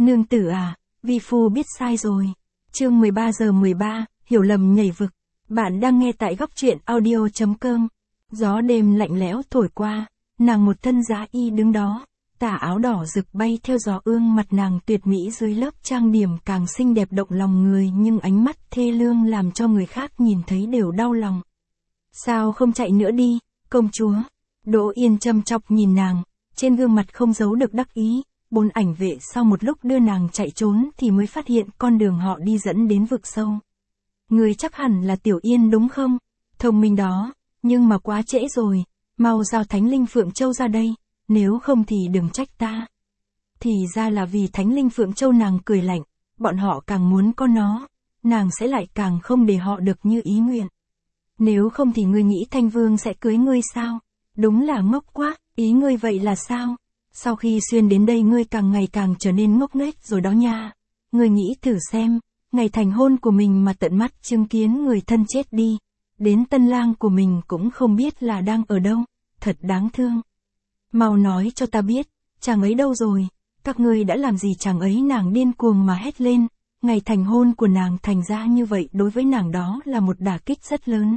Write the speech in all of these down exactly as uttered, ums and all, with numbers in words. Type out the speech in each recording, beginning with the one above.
Nương tử à, vi phu biết sai rồi. Chương mười ba giờ mười ba, hiểu lầm nhảy vực. Bạn đang nghe tại góc truyện audio chấm com. Gió đêm lạnh lẽo thổi qua, nàng một thân giá y đứng đó, tà áo đỏ rực bay theo gió, ương mặt nàng tuyệt mỹ dưới lớp trang điểm càng xinh đẹp động lòng người, nhưng ánh mắt thê lương làm cho người khác nhìn thấy đều đau lòng. Sao không chạy nữa đi, công chúa? Đỗ Yên châm chọc nhìn nàng, trên gương mặt không giấu được đắc ý. Bốn ảnh vệ sau một lúc đưa nàng chạy trốn thì mới phát hiện con đường họ đi dẫn đến vực sâu. Người chắc hẳn là Tiểu Yên đúng không? Thông minh đó, nhưng mà quá trễ rồi, mau giao Thánh Linh Phượng Châu ra đây, nếu không thì đừng trách ta. Thì ra là vì Thánh Linh Phượng Châu, nàng cười lạnh, bọn họ càng muốn có nó, nàng sẽ lại càng không để họ được như ý nguyện. Nếu không thì ngươi nghĩ Thanh Vương sẽ cưới ngươi sao? Đúng là ngốc quá, ý ngươi vậy là sao? Sau khi xuyên đến đây ngươi càng ngày càng trở nên ngốc nghếch rồi đó nha. Ngươi nghĩ thử xem, ngày thành hôn của mình mà tận mắt chứng kiến người thân chết đi, đến tân lang của mình cũng không biết là đang ở đâu, thật đáng thương. Mau nói cho ta biết, chàng ấy đâu rồi, các ngươi đã làm gì chàng ấy? Nàng điên cuồng mà hét lên, ngày thành hôn của nàng thành ra như vậy đối với nàng đó là một đả kích rất lớn.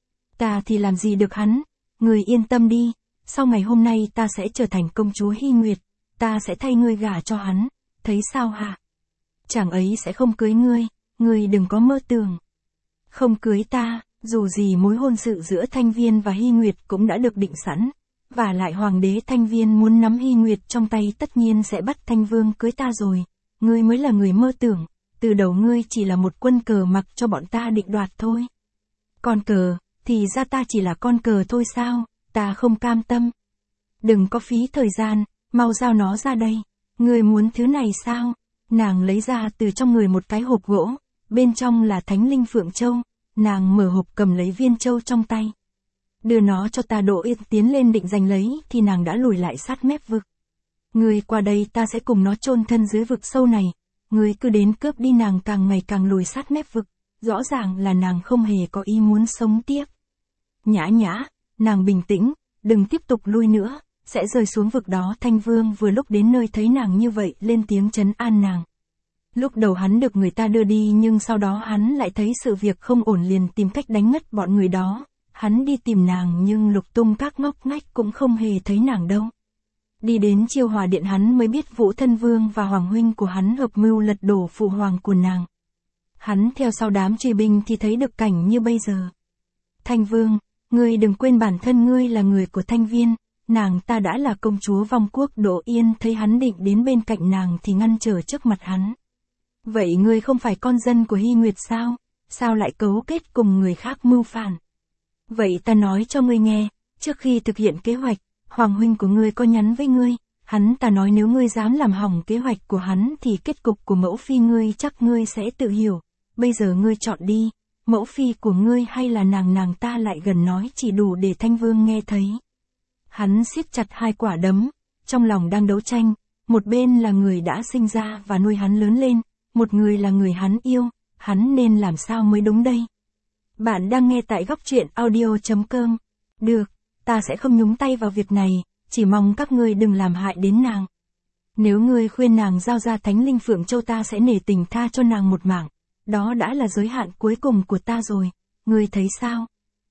Ta thì làm gì được hắn, ngươi yên tâm đi. Sau ngày hôm nay ta sẽ trở thành công chúa Hy Nguyệt, ta sẽ thay ngươi gả cho hắn, thấy sao hả? Chàng ấy sẽ không cưới ngươi, ngươi đừng có mơ tưởng. Không cưới ta, dù gì mối hôn sự giữa Thanh Viên và Hy Nguyệt cũng đã được định sẵn, và lại hoàng đế Thanh Viên muốn nắm Hy Nguyệt trong tay tất nhiên sẽ bắt Thanh Vương cưới ta rồi, ngươi mới là người mơ tưởng, từ đầu ngươi chỉ là một quân cờ mặc cho bọn ta định đoạt thôi. Con cờ, thì ra ta chỉ là con cờ thôi sao? Ta không cam tâm. Đừng có phí thời gian, mau giao nó ra đây. Ngươi muốn thứ này sao? Nàng lấy ra từ trong người một cái hộp gỗ, bên trong là Thánh Linh Phượng Châu, nàng mở hộp cầm lấy viên châu trong tay. Đưa nó cho ta. Đỗ Yên tiến lên định giành lấy thì nàng đã lùi lại sát mép vực. Ngươi qua đây, ta sẽ cùng nó chôn thân dưới vực sâu này. Ngươi cứ đến cướp đi. Nàng càng ngày càng lùi sát mép vực, rõ ràng là nàng không hề có ý muốn sống tiếp. Nhã nhã. Nàng bình tĩnh, đừng tiếp tục lui nữa, sẽ rơi xuống vực đó. Thanh Vương vừa lúc đến nơi thấy nàng như vậy lên tiếng trấn an nàng. Lúc đầu hắn được người ta đưa đi nhưng sau đó hắn lại thấy sự việc không ổn liền tìm cách đánh ngất bọn người đó. Hắn đi tìm nàng nhưng lục tung các ngóc ngách cũng không hề thấy nàng đâu. Đi đến Chiêu Hòa Điện hắn mới biết Vũ Thân Vương và Hoàng huynh của hắn hợp mưu lật đổ phụ hoàng của nàng. Hắn theo sau đám truy binh thì thấy được cảnh như bây giờ. Thanh Vương, ngươi đừng quên bản thân ngươi là người của Thanh Viên, nàng ta đã là công chúa Vong Quốc. Đỗ Yên thấy hắn định đến bên cạnh nàng thì ngăn trở trước mặt hắn. Vậy ngươi không phải con dân của Hy Nguyệt sao? Sao lại cấu kết cùng người khác mưu phản? Vậy ta nói cho ngươi nghe, trước khi thực hiện kế hoạch, Hoàng huynh của ngươi có nhắn với ngươi, hắn ta nói nếu ngươi dám làm hỏng kế hoạch của hắn thì kết cục của mẫu phi ngươi chắc ngươi sẽ tự hiểu, bây giờ ngươi chọn đi. Mẫu phi của ngươi hay là nàng? Nàng ta lại gần nói chỉ đủ để Thanh Vương nghe thấy. Hắn siết chặt hai quả đấm, trong lòng đang đấu tranh, một bên là người đã sinh ra và nuôi hắn lớn lên, một người là người hắn yêu, hắn nên làm sao mới đúng đây? Bạn đang nghe tại góc truyện audio chấm com. Được, ta sẽ không nhúng tay vào việc này, chỉ mong các ngươi đừng làm hại đến nàng. Nếu ngươi khuyên nàng giao ra Thánh Linh Phượng Châu ta sẽ nể tình tha cho nàng một mạng. Đó đã là giới hạn cuối cùng của ta rồi, ngươi thấy sao?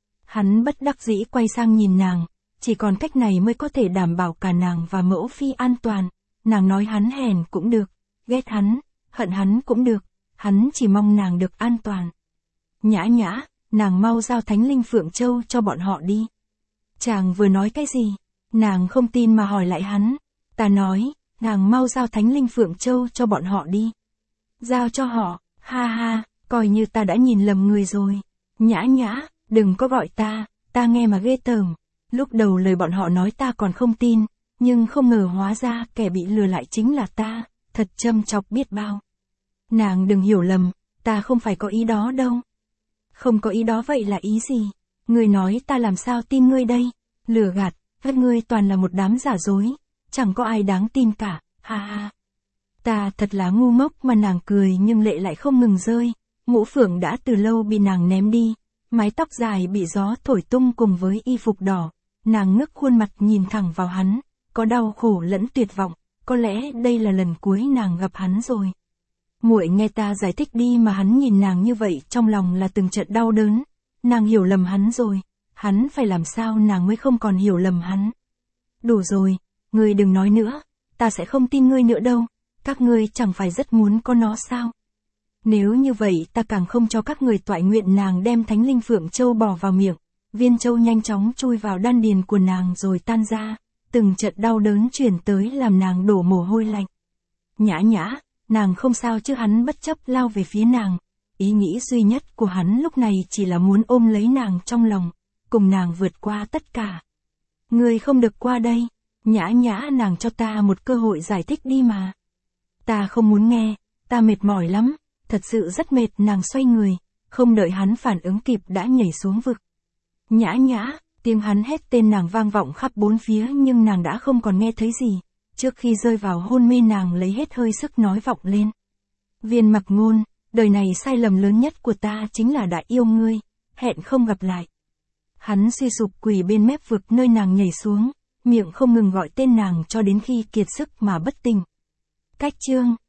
Hắn bất đắc dĩ quay sang nhìn nàng, chỉ còn cách này mới có thể đảm bảo cả nàng và mẫu phi an toàn. Nàng nói hắn hèn cũng được, ghét hắn, hận hắn cũng được, hắn chỉ mong nàng được an toàn. Nhã nhã, nàng mau giao Thánh Linh Phượng Châu cho bọn họ đi. Chàng vừa nói cái gì? Nàng không tin mà hỏi lại hắn. Ta nói, nàng mau giao Thánh Linh Phượng Châu cho bọn họ đi. Giao cho họ. Ha ha, coi như ta đã nhìn lầm người rồi. Nhã nhã, đừng có gọi ta, ta nghe mà ghê tởm. Lúc đầu lời bọn họ nói ta còn không tin, nhưng không ngờ hóa ra kẻ bị lừa lại chính là ta, thật châm chọc biết bao. Nàng đừng hiểu lầm, ta không phải có ý đó đâu. Không có ý đó vậy là ý gì? Ngươi nói ta làm sao tin ngươi đây? Lừa gạt, các ngươi toàn là một đám giả dối, chẳng có ai đáng tin cả, ha ha. Ta thật là ngu ngốc mà. Nàng cười nhưng lệ lại không ngừng rơi, mũ phượng đã từ lâu bị nàng ném đi, mái tóc dài bị gió thổi tung cùng với y phục đỏ, nàng ngước khuôn mặt nhìn thẳng vào hắn, có đau khổ lẫn tuyệt vọng, có lẽ đây là lần cuối nàng gặp hắn rồi. Muội nghe ta giải thích đi mà. Hắn nhìn nàng như vậy trong lòng là từng trận đau đớn. Nàng hiểu lầm hắn rồi, hắn phải làm sao nàng mới không còn hiểu lầm hắn. Đủ rồi, ngươi đừng nói nữa, ta sẽ không tin ngươi nữa đâu, các ngươi chẳng phải rất muốn có nó sao? Nếu như vậy ta càng không cho các người toại nguyện. Nàng đem thánh linh phượng châu bỏ vào miệng, viên châu nhanh chóng chui vào đan điền của nàng rồi tan ra, từng trận đau đớn truyền tới làm nàng đổ mồ hôi lạnh. Nhã Nhã, nàng không sao chứ? Hắn bất chấp lao về phía nàng, ý nghĩ duy nhất của hắn lúc này chỉ là muốn ôm lấy nàng trong lòng, cùng nàng vượt qua tất cả. Ngươi không được qua đây, Nhã Nhã, nàng cho ta một cơ hội giải thích đi mà. Ta không muốn nghe, ta mệt mỏi lắm, thật sự rất mệt. Nàng xoay người, không đợi hắn phản ứng kịp đã nhảy xuống vực. Nhã Nhã, tiếng hắn hét tên nàng vang vọng khắp bốn phía nhưng nàng đã không còn nghe thấy gì. Trước khi rơi vào hôn mê nàng lấy hết hơi sức nói vọng lên. Viên Mặc Ngôn, đời này sai lầm lớn nhất của ta chính là đã yêu ngươi, hẹn không gặp lại. Hắn suy sụp quỳ bên mép vực nơi nàng nhảy xuống, miệng không ngừng gọi tên nàng cho đến khi kiệt sức mà bất tỉnh. Cách chương